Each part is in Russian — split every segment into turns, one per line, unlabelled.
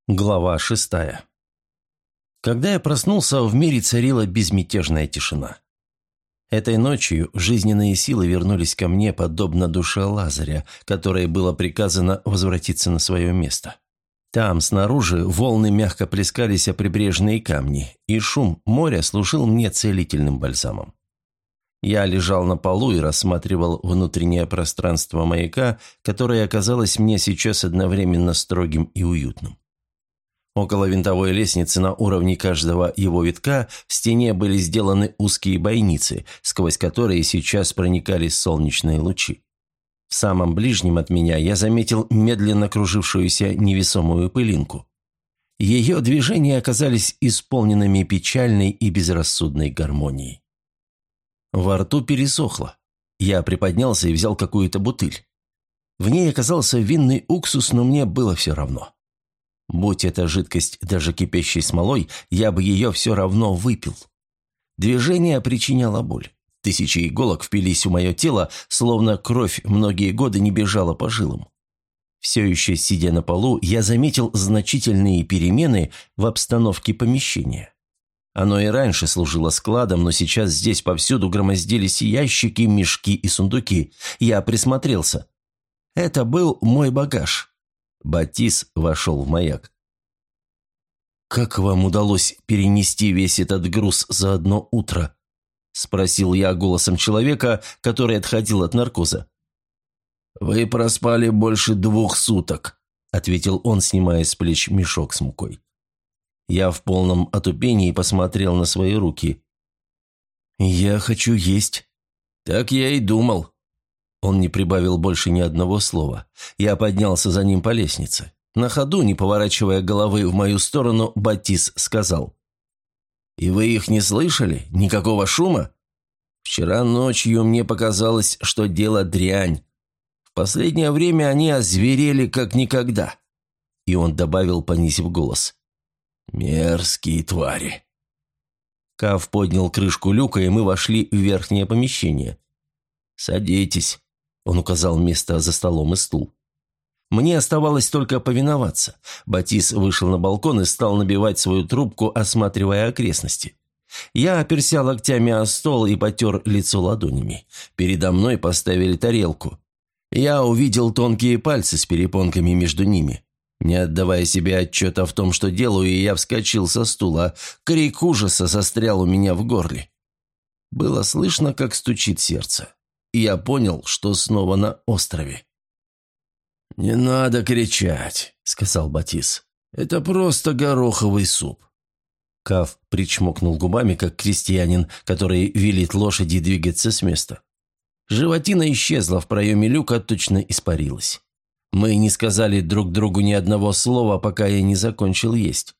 Глава 6. Когда я проснулся, в мире царила безмятежная тишина. Этой ночью жизненные силы вернулись ко мне, подобно душе Лазаря, которой было приказано возвратиться на свое место. Там, снаружи, волны мягко плескались о прибрежные камни, и шум моря служил мне целительным бальзамом. Я лежал на полу и рассматривал внутреннее пространство маяка, которое оказалось мне сейчас одновременно строгим и уютным. Около винтовой лестницы на уровне каждого его витка в стене были сделаны узкие бойницы, сквозь которые сейчас проникали солнечные лучи. В самом ближнем от меня я заметил медленно кружившуюся невесомую пылинку. Ее движения оказались исполненными печальной и безрассудной гармонией. Во рту пересохло. Я приподнялся и взял какую-то бутыль. В ней оказался винный уксус, но мне было все равно. Будь эта жидкость даже кипящей смолой, я бы ее все равно выпил. Движение причиняло боль. Тысячи иголок впились в мое тело, словно кровь многие годы не бежала по жилам. Все еще сидя на полу, я заметил значительные перемены в обстановке помещения. Оно и раньше служило складом, но сейчас здесь повсюду громоздились ящики, мешки и сундуки. Я присмотрелся. Это был мой багаж. Батис вошел в маяк. «Как вам удалось перенести весь этот груз за одно утро?» – спросил я голосом человека, который отходил от наркоза. «Вы проспали больше 2 суток», – ответил он, снимая с плеч мешок с мукой. Я в полном отупении посмотрел на свои руки. «Я хочу есть». «Так я и думал». Он не прибавил больше ни одного слова. Я поднялся за ним по лестнице. На ходу, не поворачивая головы в мою сторону, Батис сказал. «И вы их не слышали? Никакого шума? Вчера ночью мне показалось, что дело дрянь. В последнее время они озверели как никогда». И он добавил, понизив голос. «Мерзкие твари». Кав поднял крышку люка, и мы вошли в верхнее помещение. «Садитесь». Он указал место за столом и стул. Мне оставалось только повиноваться. Батис вышел на балкон и стал набивать свою трубку, осматривая окрестности. Я оперся локтями о стол и потер лицо ладонями. Передо мной поставили тарелку. Я увидел тонкие пальцы с перепонками между ними. Не отдавая себе отчета в том, что делаю, я вскочил со стула. Крик ужаса застрял у меня в горле. Было слышно, как стучит сердце. И я понял, что снова на острове. «Не надо кричать», — сказал Батис. «Это просто гороховый суп». Кав причмокнул губами, как крестьянин, который велит лошади двигаться с места. Животина исчезла в проеме люка, точно испарилась. Мы не сказали друг другу ни одного слова, пока я не закончил есть.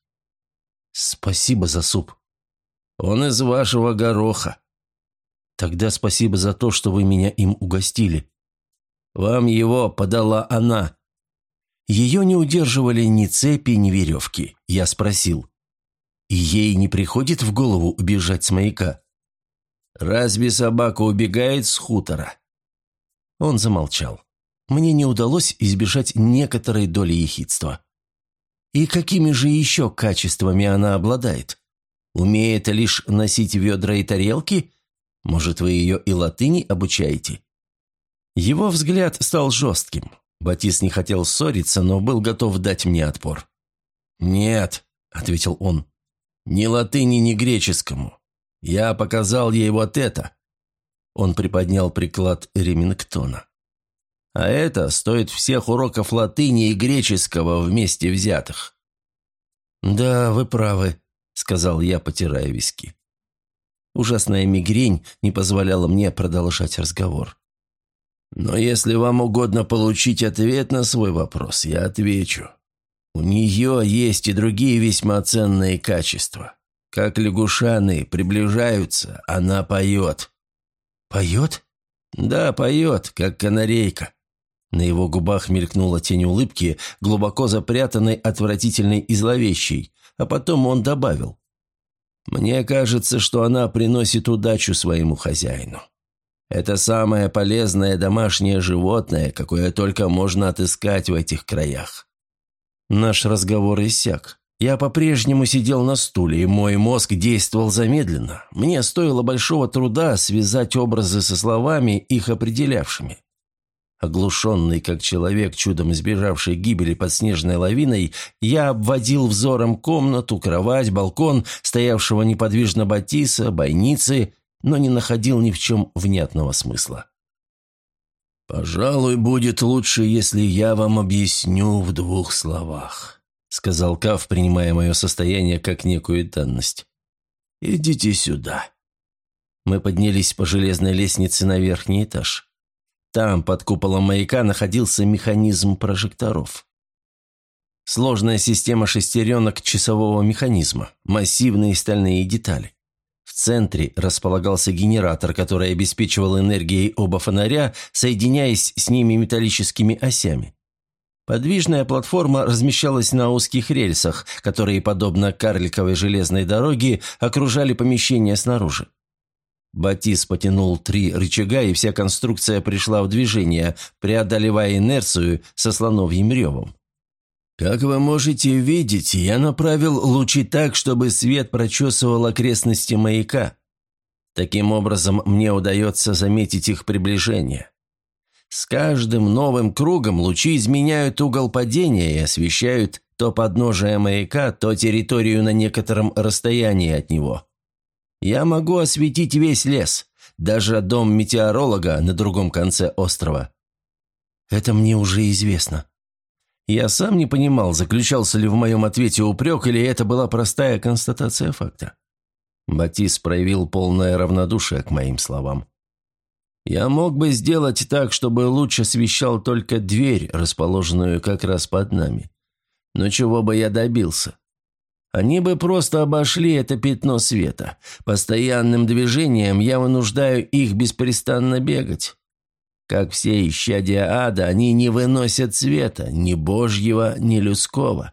«Спасибо за суп». «Он из вашего гороха». «Тогда спасибо за то, что вы меня им угостили». «Вам его подала она». Ее не удерживали ни цепи, ни веревки. Я спросил. «И ей не приходит в голову убежать с маяка?» «Разве собака убегает с хутора?» Он замолчал. Мне не удалось избежать некоторой доли ехидства. И какими же еще качествами она обладает? Умеет лишь носить ведра и тарелки? Может, вы ее и латыни обучаете?» Его взгляд стал жестким. Батис не хотел ссориться, но был готов дать мне отпор. «Нет», — ответил он, — «ни латыни, ни греческому. Я показал ей вот это». Он приподнял приклад Ремингтона. «А это стоит всех уроков латыни и греческого вместе взятых». «Да, вы правы», — сказал я, потирая виски. Ужасная мигрень не позволяла мне продолжать разговор. «Но если вам угодно получить ответ на свой вопрос, я отвечу. У нее есть и другие весьма ценные качества. Как лягушаны приближаются, она поет». «Поет?» «Да, поет, как канарейка». На его губах мелькнула тень улыбки, глубоко запрятанной, отвратительной и зловещей, а потом он добавил. «Мне кажется, что она приносит удачу своему хозяину. Это самое полезное домашнее животное, какое только можно отыскать в этих краях». Наш разговор иссяк. Я по-прежнему сидел на стуле, и мой мозг действовал замедленно. Мне стоило большого труда связать образы со словами, их определявшими. Оглушенный, как человек, чудом избежавший гибели под снежной лавиной, я обводил взором комнату, кровать, балкон, стоявшего неподвижно Батиса, бойницы, но не находил ни в чем внятного смысла. «Пожалуй, будет лучше, если я вам объясню в 2 словах», — сказал Кав, принимая мое состояние как некую данность. «Идите сюда». Мы поднялись по железной лестнице на верхний этаж. Там, под куполом маяка, находился механизм прожекторов. Сложная система шестеренок часового механизма, массивные стальные детали. В центре располагался генератор, который обеспечивал энергией оба фонаря, соединяясь с ними металлическими осями. Подвижная платформа размещалась на узких рельсах, которые, подобно карликовой железной дороге, окружали помещение снаружи. Батис потянул 3 рычага, и вся конструкция пришла в движение, преодолевая инерцию со слоновьим ревом. Как вы можете видеть, я направил лучи так, чтобы свет прочесывал окрестности маяка. Таким образом, мне удается заметить их приближение. С каждым новым кругом лучи изменяют угол падения и освещают то подножие маяка, то территорию на некотором расстоянии от него. Я могу осветить весь лес, даже дом метеоролога на другом конце острова. Это мне уже известно. Я сам не понимал, заключался ли в моем ответе упрек, или это была простая констатация факта. Батис проявил полное равнодушие к моим словам. Я мог бы сделать так, чтобы луч освещал только дверь, расположенную как раз под нами. Но чего бы я добился? Они бы просто обошли это пятно света. Постоянным движением я вынуждаю их беспрестанно бегать. Как все исчадия ада, они не выносят света, ни божьего, ни людского.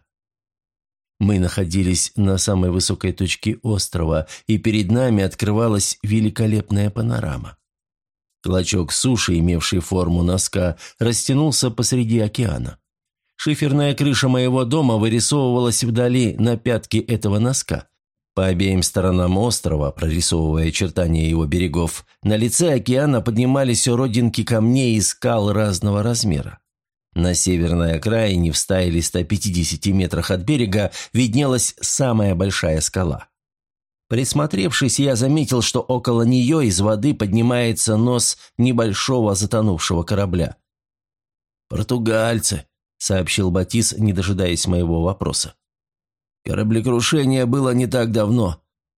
Мы находились на самой высокой точке острова, и перед нами открывалась великолепная панорама. Клочок суши, имевший форму носка, растянулся посреди океана. Шиферная крыша моего дома вырисовывалась вдали на пятке этого носка. По обеим сторонам острова, прорисовывая очертания его берегов, на лице океана поднимались родинки камней и скал разного размера. На северной окраине, в 100 или 150 метрах от берега, виднелась самая большая скала. Присмотревшись, я заметил, что около нее из воды поднимается нос небольшого затонувшего корабля. «Португальцы», — сообщил Батис, не дожидаясь моего вопроса. «Кораблекрушение было не так давно.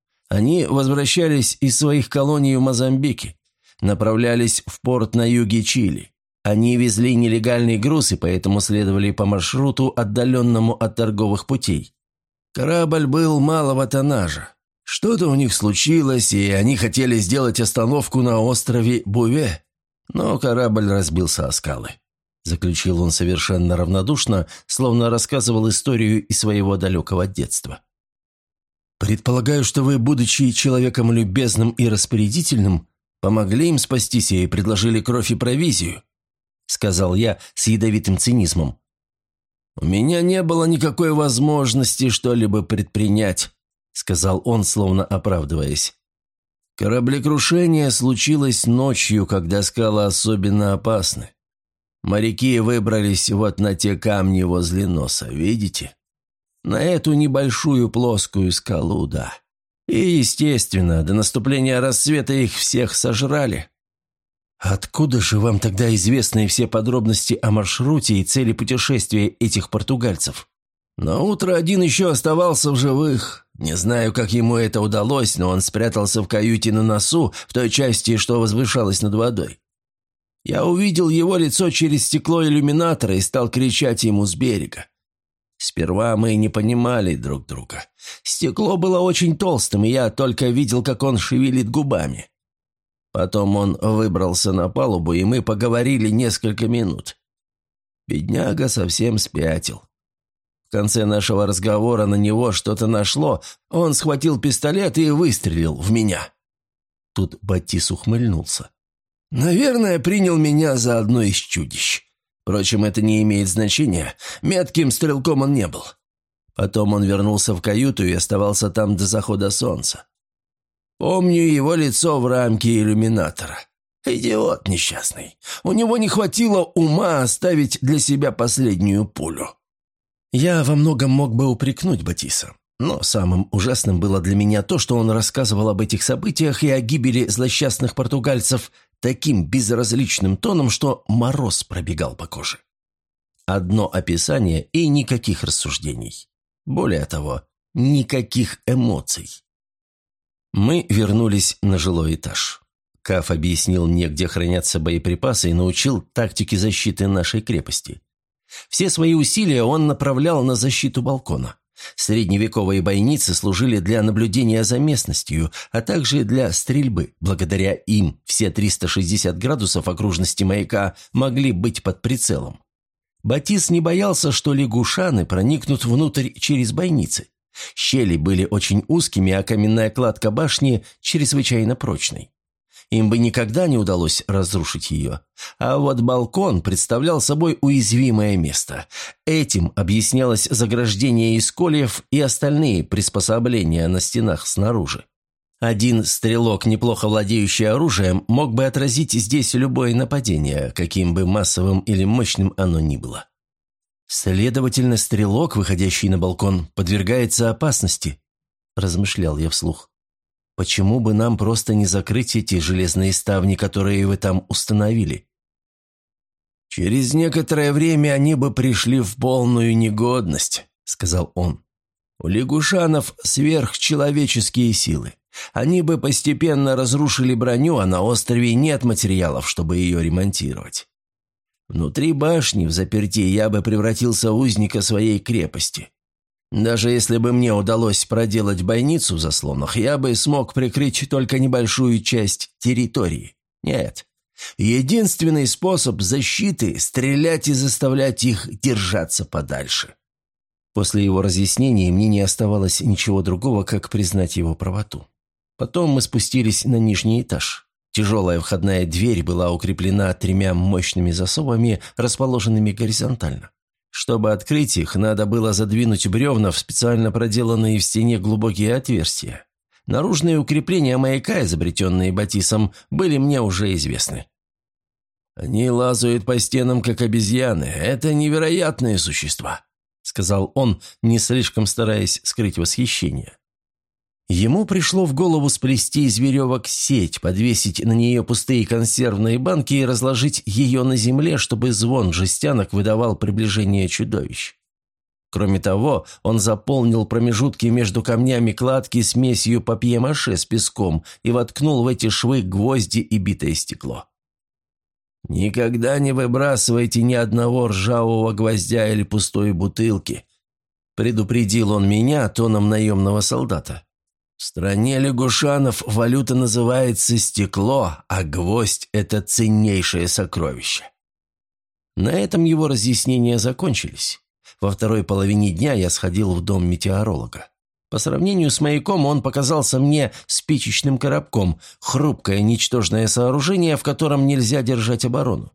Они возвращались из своих колоний в Мозамбике, направлялись в порт на юге Чили. Они везли нелегальный груз и поэтому следовали по маршруту, отдаленному от торговых путей. Корабль был малого тоннажа. Что-то у них случилось, и они хотели сделать остановку на острове Буве, но корабль разбился о скалы». Заключил он совершенно равнодушно, словно рассказывал историю из своего далекого детства. «Предполагаю, что вы, будучи человеком любезным и распорядительным, помогли им спастись и предложили кровь и провизию», — сказал я с ядовитым цинизмом. «У меня не было никакой возможности что-либо предпринять», — сказал он, словно оправдываясь. «Кораблекрушение случилось ночью, когда скалы особенно опасны. Моряки выбрались вот на те камни возле носа, видите? На эту небольшую плоскую скалу, да. И, естественно, до наступления рассвета их всех сожрали». «Откуда же вам тогда известны все подробности о маршруте и цели путешествия этих португальцев?» «На утро один еще оставался в живых. Не знаю, как ему это удалось, но он спрятался в каюте на носу, в той части, что возвышалась над водой. Я увидел его лицо через стекло иллюминатора и стал кричать ему с берега. Сперва мы не понимали друг друга. Стекло было очень толстым, и я только видел, как он шевелит губами. Потом он выбрался на палубу, и мы поговорили несколько минут. Бедняга совсем спятил. В конце нашего разговора на него что-то нашло, он схватил пистолет и выстрелил в меня». Тут Батис ухмыльнулся. «Наверное, принял меня за одно из чудищ. Впрочем, это не имеет значения. Метким стрелком он не был. Потом он вернулся в каюту и оставался там до захода солнца. Помню его лицо в рамке иллюминатора. Идиот несчастный. У него не хватило ума оставить для себя последнюю пулю. Я во многом мог бы упрекнуть Батиса. Но самым ужасным было для меня то, что он рассказывал об этих событиях и о гибели злосчастных португальцев таким безразличным тоном, что мороз пробегал по коже. Одно описание и никаких рассуждений. Более того, никаких эмоций. Мы вернулись на жилой этаж. Каф объяснил мне, где хранятся боеприпасы, и научил тактике защиты нашей крепости. Все свои усилия он направлял на защиту балкона. Средневековые бойницы служили для наблюдения за местностью, а также для стрельбы. Благодаря им все 360 градусов окружности маяка могли быть под прицелом. Батис не боялся, что лягушаны проникнут внутрь через бойницы. Щели были очень узкими, а каменная кладка башни чрезвычайно прочной. Им бы никогда не удалось разрушить ее. А вот балкон представлял собой уязвимое место. Этим объяснялось заграждение из кольев и остальные приспособления на стенах снаружи. Один стрелок, неплохо владеющий оружием, мог бы отразить здесь любое нападение, каким бы массовым или мощным оно ни было. «Следовательно, стрелок, выходящий на балкон, подвергается опасности», – размышлял я вслух. «Почему бы нам просто не закрыть эти железные ставни, которые вы там установили?» «Через некоторое время они бы пришли в полную негодность», – сказал он. «У лягушанов сверхчеловеческие силы. Они бы постепенно разрушили броню, а на острове нет материалов, чтобы ее ремонтировать. Внутри башни, в заперти, я бы превратился в узника своей крепости. Даже если бы мне удалось проделать бойницу в заслонах, я бы смог прикрыть только небольшую часть территории. Нет. Единственный способ защиты – стрелять и заставлять их держаться подальше». После его разъяснений мне не оставалось ничего другого, как признать его правоту. Потом мы спустились на нижний этаж. Тяжелая входная дверь была укреплена 3 мощными засовами, расположенными горизонтально. Чтобы открыть их, надо было задвинуть бревна в специально проделанные в стене глубокие отверстия. Наружные укрепления маяка, изобретенные Батисом, были мне уже известны. «Они лазают по стенам, как обезьяны. Это невероятные существа», — сказал он, не слишком стараясь скрыть восхищение. Ему пришло в голову сплести из веревок сеть, подвесить на нее пустые консервные банки и разложить ее на земле, чтобы звон жестянок выдавал приближение чудовищ. Кроме того, он заполнил промежутки между камнями кладки смесью папье-маше с песком и воткнул в эти швы гвозди и битое стекло. «Никогда не выбрасывайте ни одного ржавого гвоздя или пустой бутылки», – предупредил он меня тоном наемного солдата. «В стране лягушанов валюта называется стекло, а гвоздь – это ценнейшее сокровище». На этом его разъяснения закончились. Во второй половине дня я сходил в дом метеоролога. По сравнению с маяком он показался мне спичечным коробком, хрупкое ничтожное сооружение, в котором нельзя держать оборону.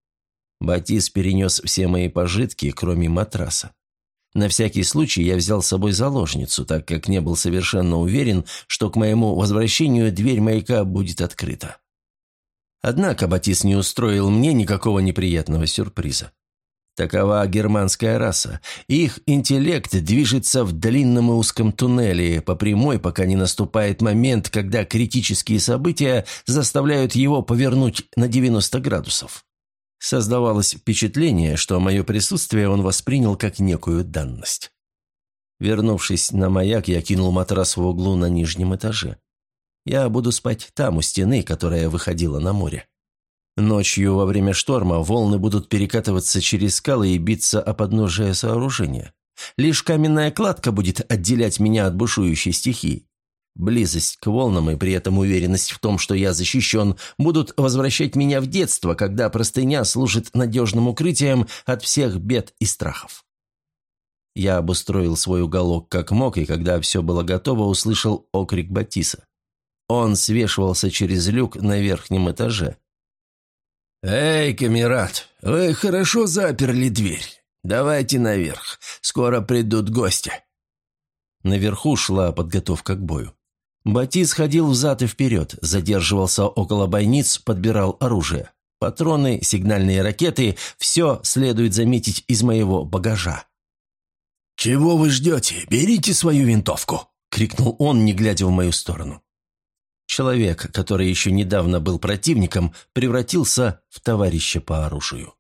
Батис перенес все мои пожитки, кроме матраса. На всякий случай я взял с собой заложницу, так как не был совершенно уверен, что к моему возвращению дверь маяка будет открыта. Однако Батис не устроил мне никакого неприятного сюрприза. Такова германская раса. Их интеллект движется в длинном и узком туннеле по прямой, пока не наступает момент, когда критические события заставляют его повернуть на 90 градусов. Создавалось впечатление, что мое присутствие он воспринял как некую данность. Вернувшись на маяк, я кинул матрас в углу на нижнем этаже. Я буду спать там, у стены, которая выходила на море. Ночью во время шторма волны будут перекатываться через скалы и биться о подножие сооружения. Лишь каменная кладка будет отделять меня от бушующей стихии. Близость к волнам и при этом уверенность в том, что я защищен, будут возвращать меня в детство, когда простыня служит надежным укрытием от всех бед и страхов. Я обустроил свой уголок как мог, и когда все было готово, услышал окрик Батиса. Он свешивался через люк на верхнем этаже.
«Эй, камерат, вы хорошо заперли дверь. Давайте наверх, скоро придут гости».
Наверху шла подготовка к бою. Батис ходил взад и вперед, задерживался около бойниц, подбирал оружие. Патроны, сигнальные ракеты – все следует заметить из моего багажа.
«Чего вы ждете? Берите свою винтовку!» – крикнул он, не глядя в мою сторону.
Человек, который еще недавно был противником, превратился в товарища по оружию.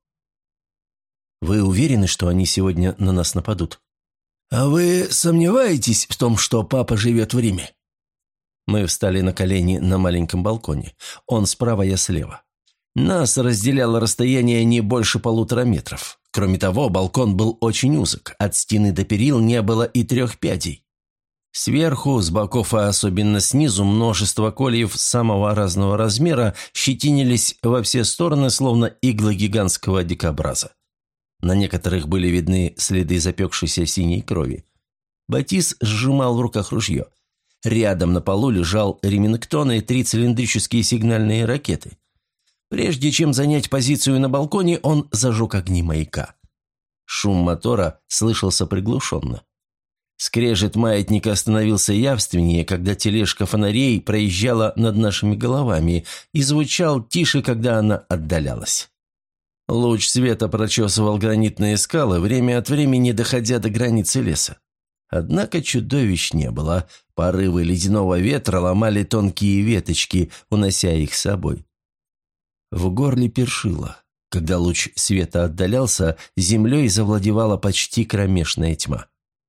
«Вы уверены, что они сегодня на нас нападут?»
«А вы сомневаетесь в том, что папа живет в Риме?»
Мы встали на колени на маленьком балконе. Он справа, я слева. Нас разделяло расстояние не больше 1,5 метров. Кроме того, балкон был очень узок. От стены до перил не было и 3 пядей. Сверху, с боков, а особенно снизу, множество кольев самого разного размера щетинились во все стороны, словно иглы гигантского дикобраза. На некоторых были видны следы запекшейся синей крови. Батис сжимал в руках ружье. Рядом на полу лежал ремингтон и 3 цилиндрические сигнальные ракеты. Прежде чем занять позицию на балконе, он зажег огни маяка. Шум мотора слышался приглушенно. Скрежет маятника становился явственнее, когда тележка фонарей проезжала над нашими головами, и звучал тише, когда она отдалялась. Луч света прочесывал гранитные скалы, время от времени доходя до границы леса. Однако чудовищ не было. Порывы ледяного ветра ломали тонкие веточки, унося их с собой. В горле першило. Когда луч света отдалялся, землей завладевала почти кромешная тьма.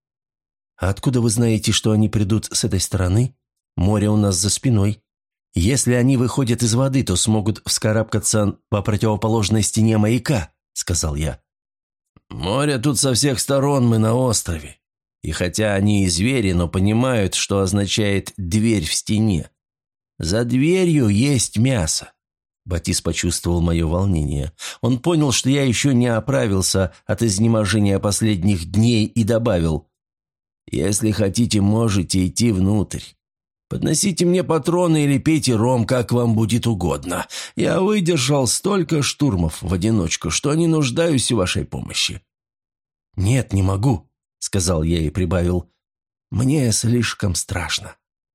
«А откуда вы знаете, что они придут с этой стороны? Море у нас за спиной. Если они выходят из воды, то смогут вскарабкаться по противоположной стене маяка», — сказал я.
«Море тут со всех сторон, мы на острове. И хотя они и звери, но понимают, что означает «дверь в стене». За дверью есть мясо».
Батис почувствовал мое волнение. Он понял, что я еще не оправился от изнеможения последних дней, и добавил:
«Если хотите, можете идти внутрь. Подносите мне патроны или пейте ром, как вам будет угодно. Я выдержал столько штурмов в одиночку, что не нуждаюсь в вашей помощи».
«Нет, не могу», — сказал я и прибавил: «мне слишком страшно».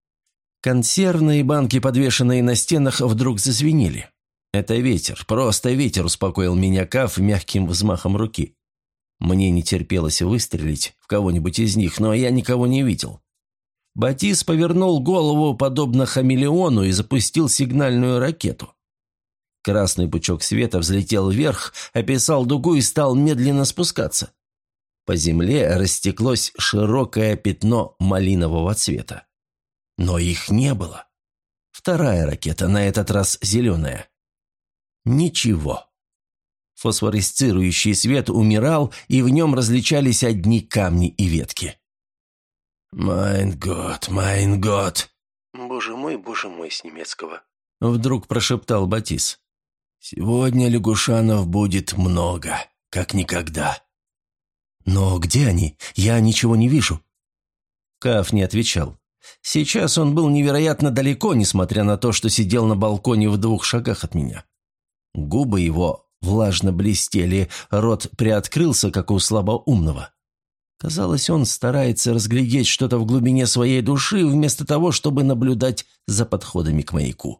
Консервные банки, подвешенные на стенах, вдруг зазвенели. «Это ветер, просто ветер», — успокоил меня Каф мягким взмахом руки. Мне не терпелось выстрелить в кого-нибудь из них, но я никого не видел. Батис повернул голову, подобно хамелеону, и запустил сигнальную ракету. Красный пучок света взлетел вверх, описал дугу и стал медленно спускаться. По земле растеклось широкое пятно малинового цвета. Но их не было. Вторая ракета, на этот раз зеленая. Ничего. Фосфоресцирующий свет умирал, и в нем различались одни камни и ветки.
«Майн год, майн год!»
боже мой, с немецкого!» Вдруг прошептал Батис.
«Сегодня лягушанов будет много, как никогда».
«Но где они? Я ничего не вижу». Каф не отвечал. Сейчас он был невероятно далеко, несмотря на то, что сидел на балконе в 2 шагах от меня. Губы его влажно блестели, рот приоткрылся, как у слабоумного. Казалось, он старается разглядеть что-то в глубине своей души, вместо того, чтобы наблюдать за подходами к маяку.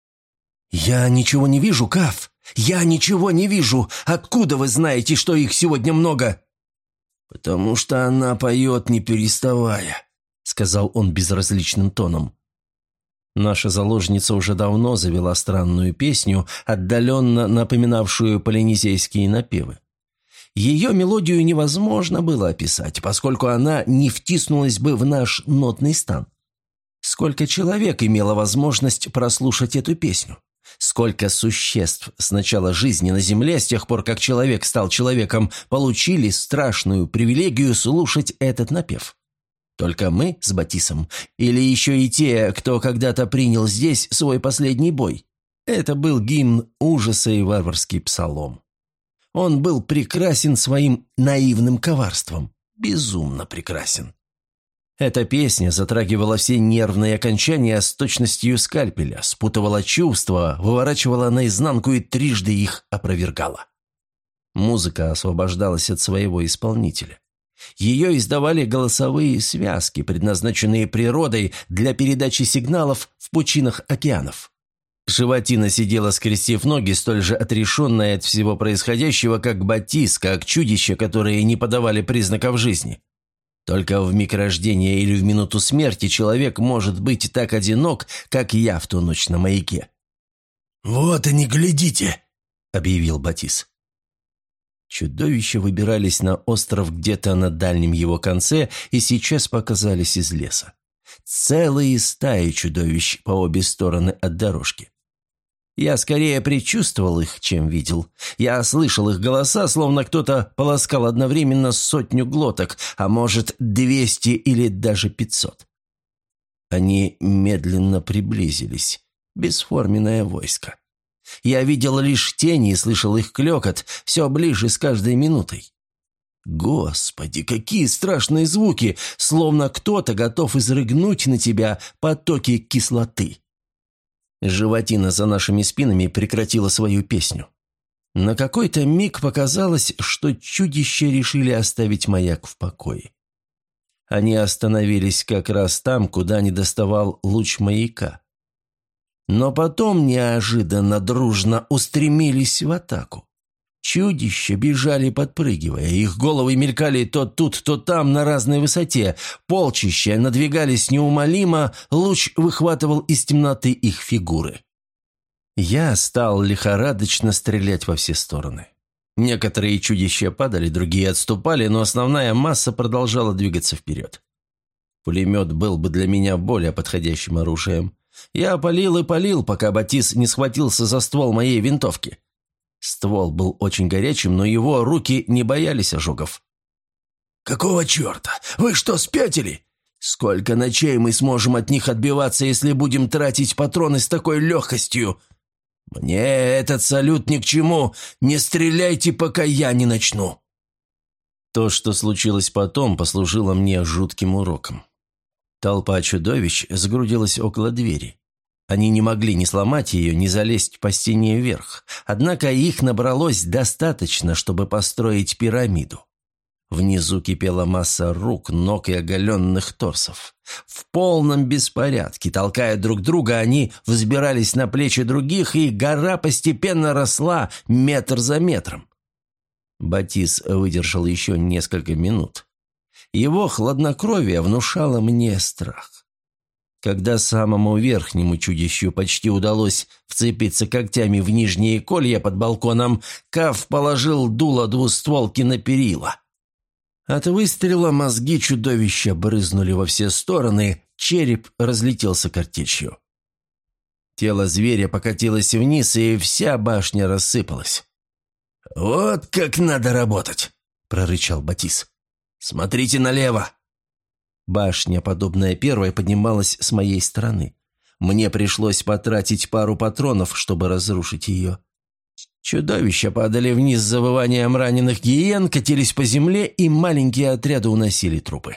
«Я ничего не вижу, Каф! Я ничего не вижу! Откуда вы знаете, что их сегодня много?»
«Потому что она поет, не переставая», — сказал он безразличным тоном.
Наша заложница уже давно завела странную песню, отдаленно напоминавшую полинезийские напевы. Ее мелодию невозможно было описать, поскольку она не втиснулась бы в наш нотный стан. Сколько человек имело возможность прослушать эту песню? Сколько существ с начала жизни на Земле, с тех пор, как человек стал человеком, получили страшную привилегию слушать этот напев? Только мы с Батисом? Или еще и те, кто когда-то принял здесь свой последний бой? Это был гимн ужаса и варварский псалом. Он был прекрасен своим наивным коварством. Безумно прекрасен. Эта песня затрагивала все нервные окончания с точностью скальпеля, спутывала чувства, выворачивала наизнанку и трижды их опровергала. Музыка освобождалась от своего исполнителя. Ее издавали голосовые связки, предназначенные природой для передачи сигналов в пучинах океанов. Животина сидела, скрестив ноги, столь же отрешенная от всего происходящего, как Батис, как чудища, которые не подавали признаков жизни. Только в миг рождения или в минуту смерти человек может быть так одинок, как я в ту ночь на маяке.
«Вот и не глядите!» – объявил Батис.
Чудовища выбирались на остров где-то на дальнем его конце и сейчас показались из леса. Целые стаи чудовищ по обе стороны от дорожки. Я скорее предчувствовал их, чем видел. Я слышал их голоса, словно кто-то полоскал одновременно 100 глоток, а может 200 или даже 500. Они медленно приблизились, бесформенное войско. Я видел лишь тени и слышал их клёкот, все ближе с каждой минутой. Господи, какие страшные звуки, словно кто-то готов изрыгнуть на тебя потоки кислоты. Животина за нашими спинами прекратила свою песню. На какой-то миг показалось, что чудища решили оставить маяк в покое. Они остановились как раз там, куда не доставал луч маяка. Но потом неожиданно дружно устремились в атаку. Чудища бежали, подпрыгивая, их головы мелькали то тут, то там на разной высоте, полчища надвигались неумолимо, луч выхватывал из темноты их фигуры. Я стал лихорадочно стрелять во все стороны. Некоторые чудища падали, другие отступали, но основная масса продолжала двигаться вперед. Пулемет был бы для меня более подходящим оружием. Я палил и палил, пока Батис не схватился за ствол моей винтовки. Ствол был очень горячим, но его руки не боялись ожогов.
«Какого черта? Вы что, спятили? Сколько ночей мы сможем от них отбиваться, если будем тратить патроны с такой легкостью? Мне этот салют ни к чему. Не стреляйте, пока я не начну».
То, что случилось потом, послужило мне жутким уроком. Толпа чудовищ сгрудилась около двери. Они не могли ни сломать ее, ни залезть по стене вверх. Однако их набралось достаточно, чтобы построить пирамиду. Внизу кипела масса рук, ног и оголенных торсов. В полном беспорядке, толкая друг друга, они взбирались на плечи других, и гора постепенно росла метр за метром. Батис выдержал еще несколько минут. Его хладнокровие внушало мне страх. Когда самому верхнему чудищу почти удалось вцепиться когтями в нижние колья под балконом, Каф положил дуло двустволки на перила. От выстрела мозги чудовища брызнули во все стороны, череп разлетелся картечью. Тело зверя покатилось вниз, и вся башня рассыпалась.
«Вот как надо работать!» – прорычал Батис. «Смотрите налево!»
Башня, подобная первой, поднималась с моей стороны. Мне пришлось потратить пару патронов, чтобы разрушить ее. Чудовища падали вниз с завыванием раненых гиен, катились по земле, и маленькие отряды уносили трупы.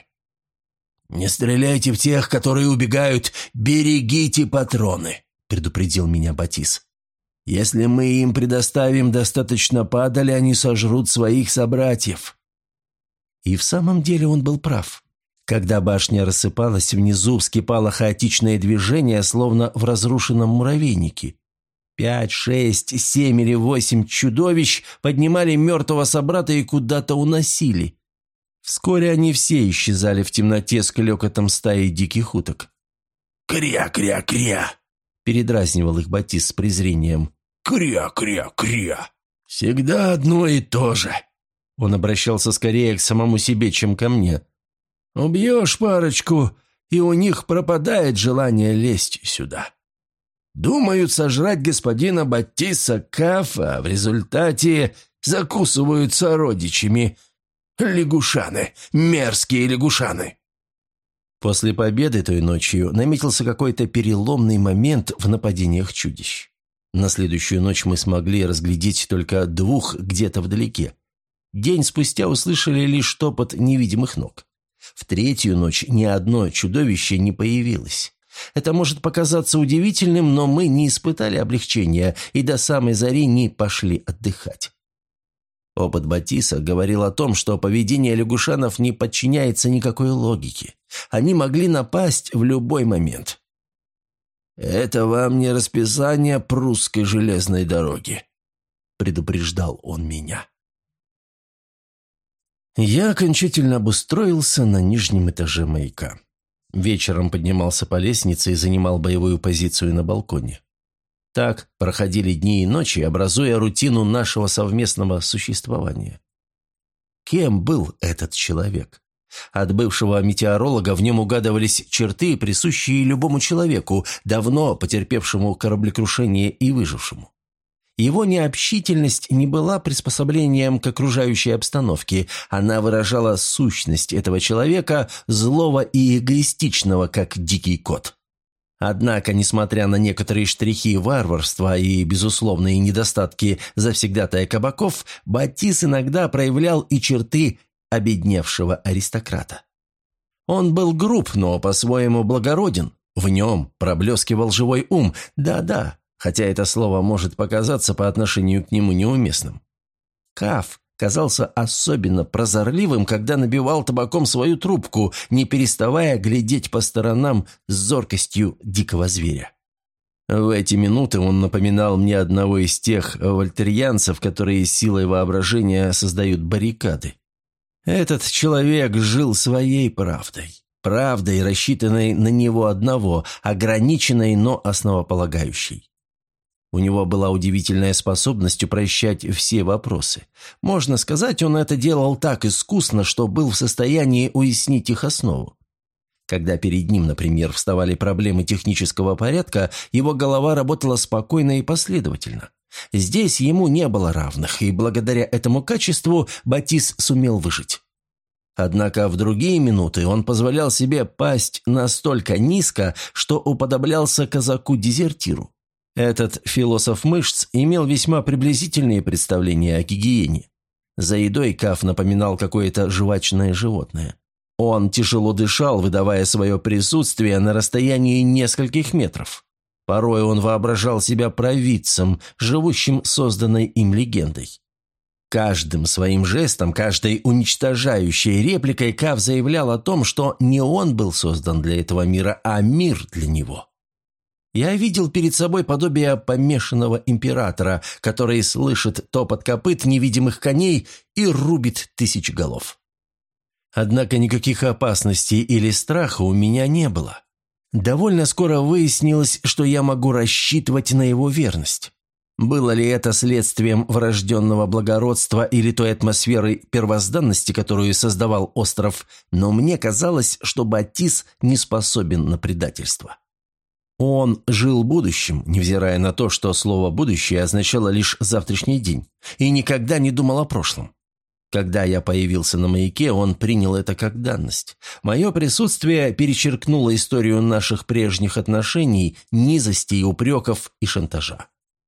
«Не стреляйте в тех, которые убегают, берегите патроны», – предупредил меня Батис. «Если мы им предоставим достаточно падали, они сожрут своих собратьев».
И в самом деле он был прав. Когда башня рассыпалась, внизу вскипало хаотичное движение, словно в разрушенном муравейнике. 5, 6, 7 или 8 чудовищ поднимали мертвого собрата и куда-то уносили. Вскоре они все исчезали в темноте с клёкотом стаи диких уток.
«Кря-кря-кря!»
– передразнивал их Батис с презрением.
«Кря-кря-кря! Всегда одно и то же!»
Он обращался скорее к самому себе, чем ко мне.
«Убьешь парочку, и у них пропадает желание лезть сюда. Думают сожрать господина Батиса Кафа, а в результате закусывают сородичами. Лягушаны, мерзкие лягушаны!»
После победы той ночью наметился какой-то переломный момент в нападениях чудищ. На следующую ночь мы смогли разглядеть только 2 где-то вдалеке. День спустя услышали лишь топот невидимых ног. В третью ночь ни одно чудовище не появилось. Это может показаться удивительным, но мы не испытали облегчения и до самой зари не пошли отдыхать. Опыт Батиса говорил о том, что поведение лягушанов не подчиняется никакой логике. Они могли напасть в любой момент. «Это вам не расписание прусской железной дороги», — предупреждал он меня. Я окончательно обустроился на нижнем этаже маяка. Вечером поднимался по лестнице и занимал боевую позицию на балконе. Так проходили дни и ночи, образуя рутину нашего совместного существования. Кем был этот человек? От бывшего метеоролога в нем угадывались черты, присущие любому человеку, давно потерпевшему кораблекрушение и выжившему. Его необщительность не была приспособлением к окружающей обстановке, она выражала сущность этого человека, злого и эгоистичного, как дикий кот. Однако, несмотря на некоторые штрихи варварства и безусловные недостатки завсегдатая кабаков, Батис иногда проявлял и черты обедневшего аристократа. Он был груб, но по-своему благороден. В нем проблескивал живой ум. Да-да, хотя это слово может показаться по отношению к нему неуместным. Каф казался особенно прозорливым, когда набивал табаком свою трубку, не переставая глядеть по сторонам с зоркостью дикого зверя. В эти минуты он напоминал мне одного из тех вольтерьянцев, которые силой воображения создают баррикады. Этот человек жил своей правдой. Правдой, рассчитанной на него одного, ограниченной, но основополагающей. У него была удивительная способность упрощать все вопросы. Можно сказать, он это делал так искусно, что был в состоянии уяснить их основу. Когда перед ним, например, вставали проблемы технического порядка, его голова работала спокойно и последовательно. Здесь ему не было равных, и благодаря этому качеству Батис сумел выжить. Однако в другие минуты он позволял себе пасть настолько низко, что уподоблялся казаку-дезертиру. Этот философ мышц имел весьма приблизительные представления о гигиене. За едой Каф напоминал какое-то жвачное животное. Он тяжело дышал, выдавая свое присутствие на расстоянии нескольких метров. Порой он воображал себя провидцем, живущим созданной им легендой. Каждым своим жестом, каждой уничтожающей репликой Каф заявлял о том, что не он был создан для этого мира, а мир для него. Я видел перед собой подобие помешанного императора, который слышит топот копыт невидимых коней и рубит тысячи голов. Однако никаких опасностей или страха у меня не было. Довольно скоро выяснилось, что я могу рассчитывать на его верность. Было ли это следствием врожденного благородства или той атмосферы первозданности, которую создавал остров, но мне казалось, что Батис не способен на предательство. Он жил будущим, невзирая на то, что слово «будущее» означало лишь завтрашний день, и никогда не думал о прошлом. Когда я появился на маяке, он принял это как данность. Мое присутствие перечеркнуло историю наших прежних отношений, низостей, упреков и шантажа.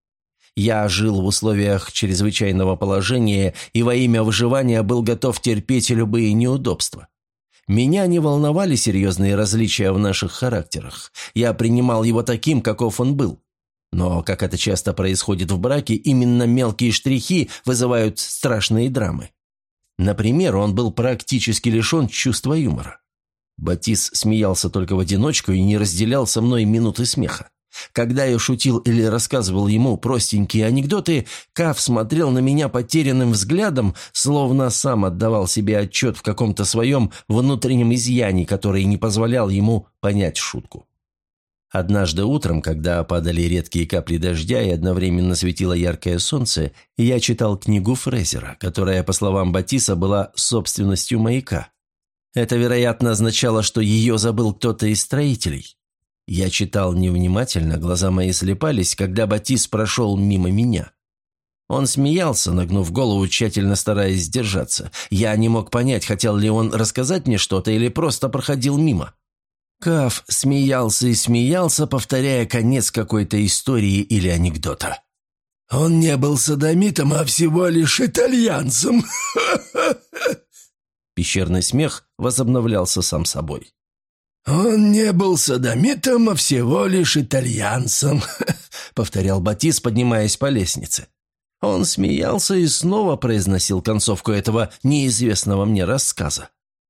Я жил в условиях чрезвычайного положения и во имя выживания был готов терпеть любые неудобства. Меня не волновали серьезные различия в наших характерах. Я принимал его таким, каков он был. Но, как это часто происходит в браке, именно мелкие штрихи вызывают страшные драмы. Например, он был практически лишен чувства юмора. Батис смеялся только в одиночку и не разделял со мной минуты смеха. Когда я шутил или рассказывал ему простенькие анекдоты, Каф смотрел на меня потерянным взглядом, словно сам отдавал себе отчет в каком-то своем внутреннем изъяне, который не позволял ему понять шутку. Однажды утром, когда падали редкие капли дождя и одновременно светило яркое солнце, я читал книгу Фрезера, которая, по словам Батиса, была собственностью маяка. Это, вероятно, означало, что ее забыл кто-то из строителей. Я читал невнимательно, глаза мои слепались, когда Батис прошел мимо меня. Он смеялся, нагнув голову, тщательно стараясь сдержаться. Я не мог понять, хотел ли он рассказать мне что-то или просто проходил мимо. Каф смеялся и смеялся, повторяя конец какой-то истории или анекдота.
«Он не был содомитом, а всего лишь итальянцем!»
Пещерный смех возобновлялся сам собой.
«Он не был содомитом, а всего лишь итальянцем», — повторял Батис, поднимаясь по лестнице.
Он смеялся и снова произносил концовку этого неизвестного мне рассказа.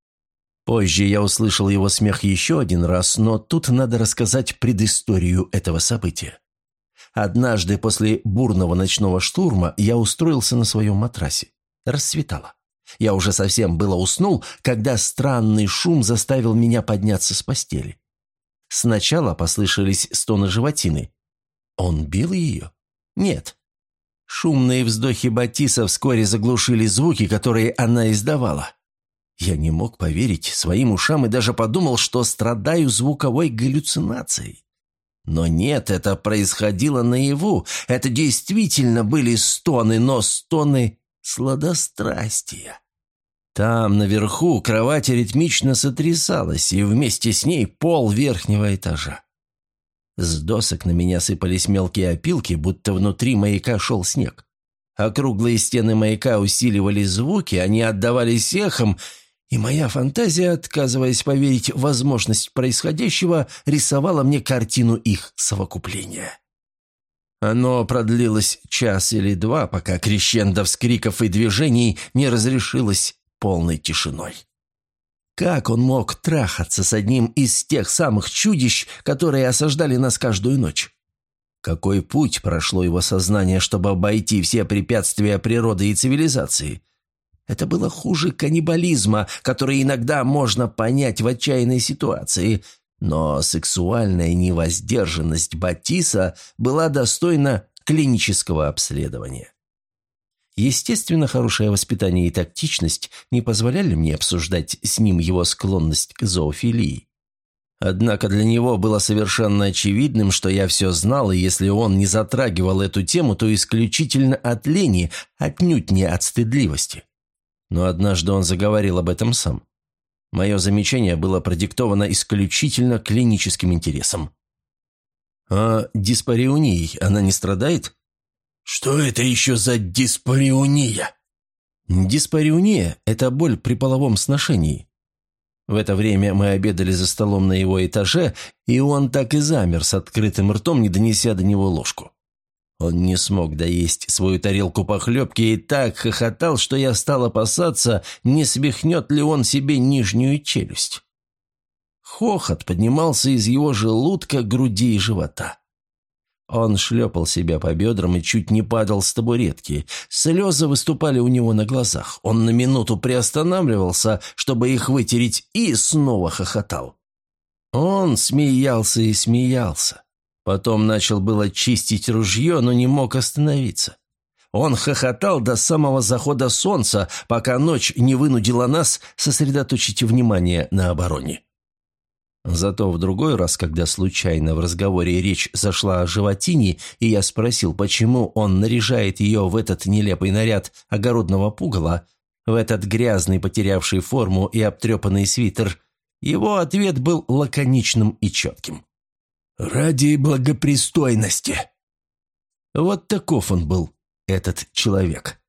Позже я услышал его смех еще один раз, но тут надо рассказать предысторию этого события. Однажды после бурного ночного штурма я устроился на своем матрасе. Рассветало. Я уже совсем было уснул, когда странный шум заставил меня подняться с постели. Сначала послышались стоны животины. Он бил ее? Нет. Шумные вздохи Батиса вскоре заглушили звуки, которые она издавала. Я не мог поверить своим ушам и даже подумал, что страдаю звуковой галлюцинацией. Но нет, это происходило наяву. Это действительно были стоны, но стоны сладострастия. Там, наверху, кровать ритмично сотрясалась, и вместе с ней пол верхнего этажа. С досок на меня сыпались мелкие опилки, будто внутри маяка шел снег. Округлые стены маяка усиливали звуки, они отдавались эхом, и моя фантазия, отказываясь поверить в возможность происходящего, рисовала мне картину их совокупления. Оно продлилось час или два, пока крещендо вскриков и движений не разрешилось полной тишиной. Как он мог трахаться с одним из тех самых чудищ, которые осаждали нас каждую ночь? Какой путь прошло его сознание, чтобы обойти все препятствия природы и цивилизации? Это было хуже каннибализма, который иногда можно понять в отчаянной ситуации, но сексуальная невоздержанность Батиса была достойна клинического обследования. Естественно, хорошее воспитание и тактичность не позволяли мне обсуждать с ним его склонность к зоофилии. Однако для него было совершенно очевидным, что я все знал, и если он не затрагивал эту тему, то исключительно от лени, отнюдь не от стыдливости. Но однажды он заговорил об этом сам. Мое замечание было продиктовано исключительно клиническим интересом. «А диспареунией она не страдает?»
«Что это еще за диспареуния?»
Диспареуния – это боль при половом сношении. В это время мы обедали за столом на его этаже, и он так и замер с открытым ртом, не донеся до него ложку. Он не смог доесть свою тарелку похлебки и так хохотал, что я стал опасаться, не свихнет ли он себе нижнюю челюсть. Хохот поднимался из его желудка, груди и живота. Он шлепал себя по бедрам и чуть не падал с табуретки. Слезы выступали у него на глазах. Он на минуту приостанавливался, чтобы их вытереть, и снова хохотал. Он смеялся и смеялся. Потом начал было чистить ружье, но не мог остановиться. Он хохотал до самого захода солнца, пока ночь не вынудила нас сосредоточить внимание на обороне. Зато в другой раз, когда случайно в разговоре речь зашла о животине, и я спросил, почему он наряжает ее в этот нелепый наряд огородного пугала, в этот грязный, потерявший форму и обтрепанный свитер, его ответ был лаконичным и четким.
«Ради благопристойности».
Вот таков он был, этот человек.